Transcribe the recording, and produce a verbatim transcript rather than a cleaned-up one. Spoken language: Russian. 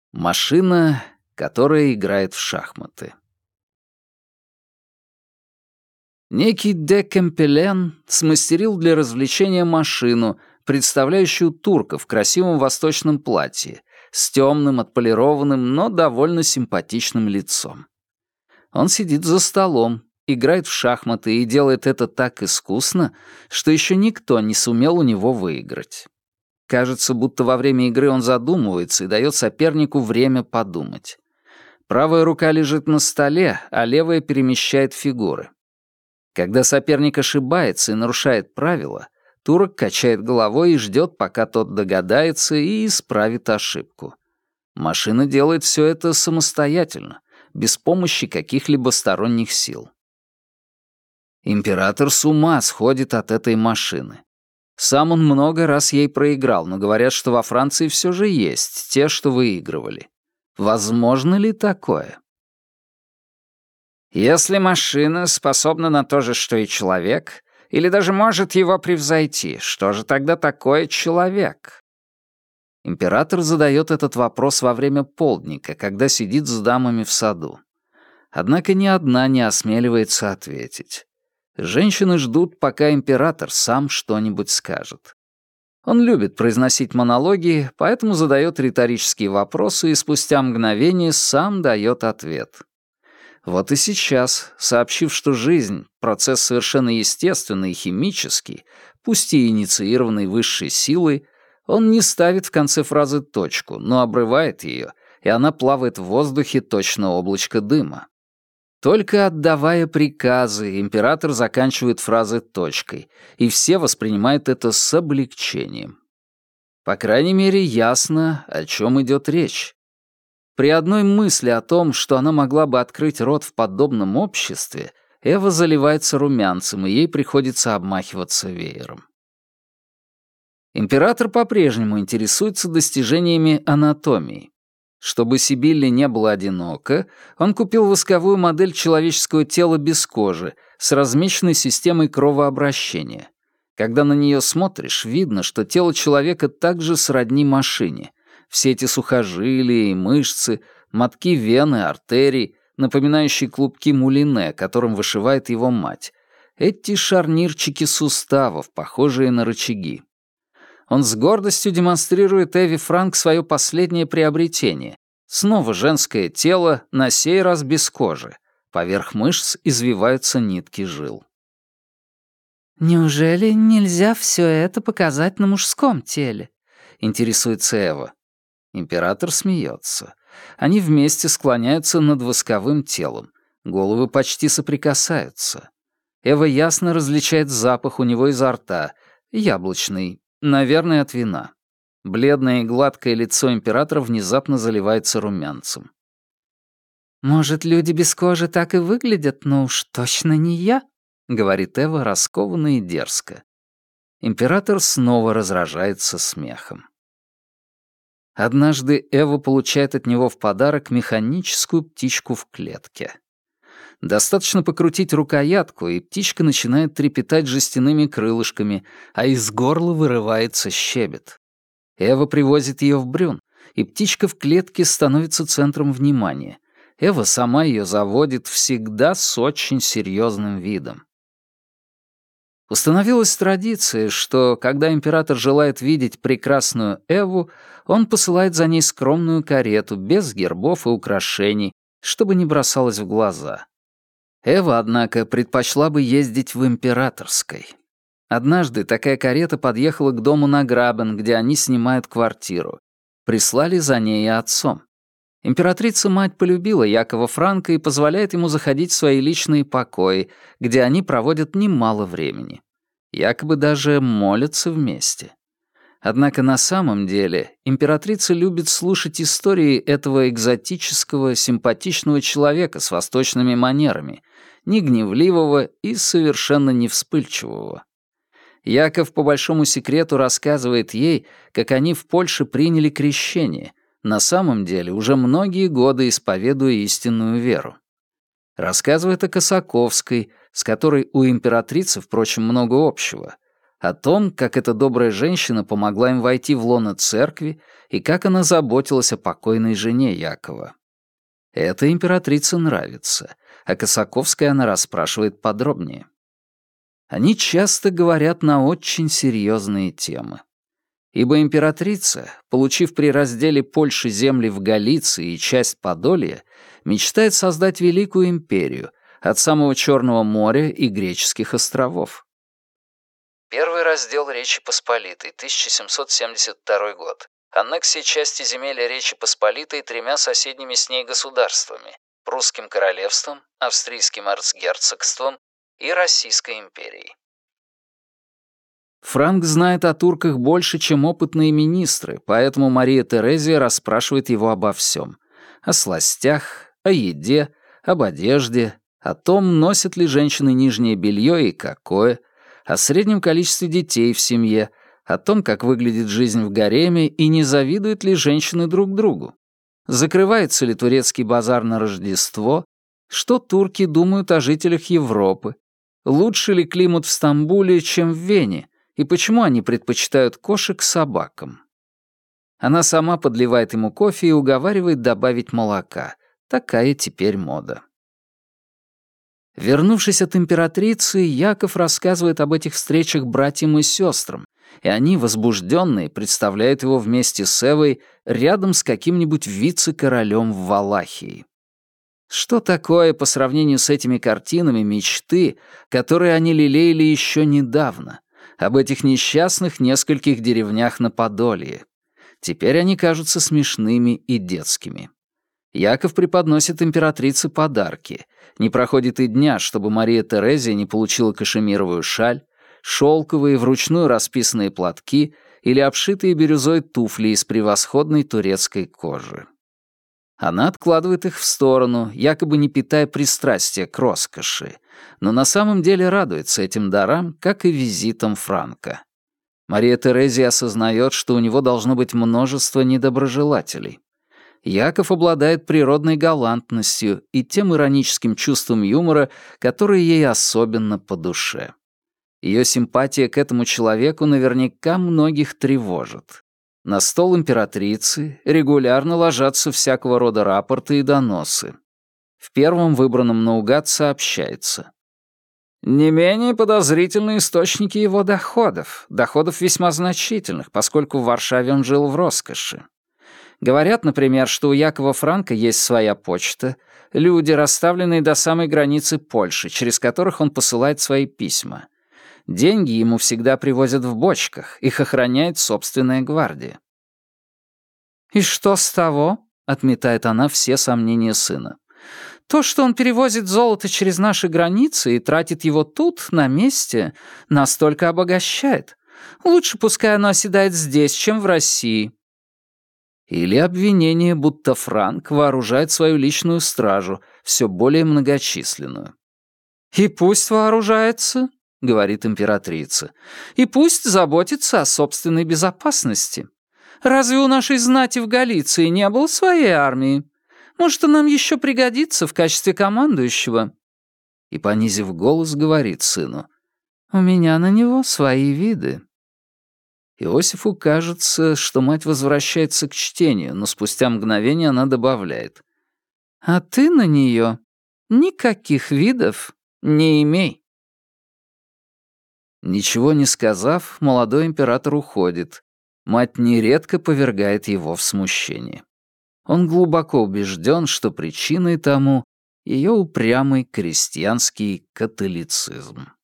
Машина, которая играет в шахматы. Некий де Кемпелен смастерил для развлечения машину, представляющую турка в красивом восточном платье, с темным, отполированным, но довольно симпатичным лицом. Он сидит за столом, играет в шахматы и делает это так искусно, что еще никто не сумел у него выиграть. Кажется, будто во время игры он задумывается и дает сопернику время подумать. Правая рука лежит на столе, а левая перемещает фигуры. Когда соперник ошибается и нарушает правила, турок качает головой и ждет, пока тот догадается и исправит ошибку. Машина делает все это самостоятельно, без помощи каких-либо сторонних сил. Император с ума сходит от этой машины. Сам он много раз ей проиграл, но говорят, что во Франции все же есть те, что выигрывали. Возможно ли такое? Если машина способна на то же, что и человек, или даже может его превзойти, что же тогда такое человек? Император задает этот вопрос во время полдника, когда сидит с дамами в саду. Однако ни одна не осмеливается ответить. Женщины ждут, пока император сам что-нибудь скажет. Он любит произносить монологи, поэтому задает риторические вопросы и спустя мгновение сам дает ответ. Вот и сейчас, сообщив, что жизнь — процесс совершенно естественный и химический, пусть и инициированный высшей силой, он не ставит в конце фразы точку, но обрывает ее, и она плавает в воздухе точно облачко дыма. Только отдавая приказы, император заканчивает фразы точкой, и все воспринимают это с облегчением. По крайней мере, ясно, о чем идет речь. При одной мысли о том, что она могла бы открыть рот в подобном обществе, Эва заливается румянцем, и ей приходится обмахиваться веером. Император по-прежнему интересуется достижениями анатомии. Чтобы Сибилле не было одиноко, он купил восковую модель человеческого тела без кожи с размеченной системой кровообращения. Когда на нее смотришь, видно, что тело человека также сродни машине. Все эти сухожилия и мышцы, мотки вен и артерий, напоминающие клубки мулине, которым вышивает его мать. Эти шарнирчики суставов, похожие на рычаги. Он с гордостью демонстрирует Эви Франк свое последнее приобретение. Снова женское тело, на сей раз без кожи. Поверх мышц извиваются нитки жил. «Неужели нельзя все это показать на мужском теле?» — интересуется Эва. Император смеется. Они вместе склоняются над восковым телом. Головы почти соприкасаются. Эва ясно различает запах у него изо рта. Яблочный. Наверное, от вина. Бледное и гладкое лицо императора внезапно заливается румянцем. «Может, люди без кожи так и выглядят, но уж точно не я», — говорит Эва раскованно и дерзко. Император снова разражается смехом. Однажды Эва получает от него в подарок механическую птичку в клетке. Достаточно покрутить рукоятку, и птичка начинает трепетать жестяными крылышками, а из горла вырывается щебет. Эва привозит ее в Брюн, и птичка в клетке становится центром внимания. Эва сама ее заводит всегда с очень серьезным видом. Установилась традиция, что, когда император желает видеть прекрасную Эву, он посылает за ней скромную карету, без гербов и украшений, чтобы не бросалось в глаза. Эва, однако, предпочла бы ездить в императорской. Однажды такая карета подъехала к дому на Грабен, где они снимают квартиру. Прислали за ней и отцом. Императрица-мать полюбила Якова Франка и позволяет ему заходить в свои личные покои, где они проводят немало времени. Якобы даже молятся вместе. Однако на самом деле императрица любит слушать истории этого экзотического, симпатичного человека с восточными манерами, не гневливого и совершенно не вспыльчивого. Яков по большому секрету рассказывает ей, как они в Польше приняли крещение, на самом деле уже многие годы исповедуя истинную веру. Рассказывает о Косаковской, с которой у императрицы, впрочем, много общего, о том, как эта добрая женщина помогла им войти в лоно церкви и как она заботилась о покойной жене Якова. Это императрице нравится, а Косаковской она расспрашивает подробнее. Они часто говорят на очень серьезные темы. Ибо императрица, получив при разделе Польши земли в Галиции и часть Подолья, мечтает создать великую империю от самого Черного моря и греческих островов. Первый раздел Речи Посполитой, тысяча семьсот семьдесят второй год. Аннексия части земель Речи Посполитой тремя соседними с ней государствами – Прусским королевством, Австрийским эрцгерцогством и Российской империей. Франк знает о турках больше, чем опытные министры, поэтому Мария Терезия расспрашивает его обо всем. О сластях, о еде, об одежде, о том, носят ли женщины нижнее белье и какое, о среднем количестве детей в семье, о том, как выглядит жизнь в гареме и не завидуют ли женщины друг другу. Закрывается ли турецкий базар на Рождество, что турки думают о жителях Европы, лучше ли климат в Стамбуле, чем в Вене, и почему они предпочитают кошек собакам. Она сама подливает ему кофе и уговаривает добавить молока. Такая теперь мода. Вернувшись от императрицы, Яков рассказывает об этих встречах братьям и сестрам, и они, возбужденные, представляют его вместе с Эвой рядом с каким-нибудь вице-королем в Валахии. Что такое по сравнению с этими картинами мечты, которые они лелеяли еще недавно, об этих несчастных нескольких деревнях на Подолье? Теперь они кажутся смешными и детскими. Яков преподносит императрице подарки. Не проходит и дня, чтобы Мария Терезия не получила кашемировую шаль, шелковые вручную расписанные платки или обшитые бирюзой туфли из превосходной турецкой кожи. Она откладывает их в сторону, якобы не питая пристрастия к роскоши, но на самом деле радуется этим дарам, как и визитам Франка. Мария Терезия осознает, что у него должно быть множество недоброжелателей. Яков обладает природной галантностью и тем ироническим чувством юмора, которое ей особенно по душе. Ее симпатия к этому человеку наверняка многих тревожит. На стол императрицы регулярно ложатся всякого рода рапорты и доносы. В первом выбранном наугад сообщается: не менее подозрительны источники его доходов, доходов весьма значительных, поскольку в Варшаве он жил в роскоши. Говорят, например, что у Якова Франка есть своя почта, люди, расставленные до самой границы Польши, через которых он посылает свои письма. Деньги ему всегда привозят в бочках, их охраняет собственная гвардия. «И что с того?» — отметает она все сомнения сына. «То, что он перевозит золото через наши границы и тратит его тут, на месте, настолько обогащает. Лучше пускай оно оседает здесь, чем в России». Или обвинение, будто Франк вооружает свою личную стражу, все более многочисленную. «И пусть вооружается», — говорит императрица, «и пусть заботится о собственной безопасности. Разве у нашей знати в Галиции не было своей армии? Может, он нам еще пригодится в качестве командующего?» И, понизив голос, говорит сыну: «У меня на него свои виды». Иосифу кажется, что мать возвращается к чтению, но спустя мгновение она добавляет: «А ты на нее никаких видов не имей». Ничего не сказав, молодой император уходит. Мать нередко повергает его в смущение. Он глубоко убежден, что причиной тому ее упрямый крестьянский католицизм.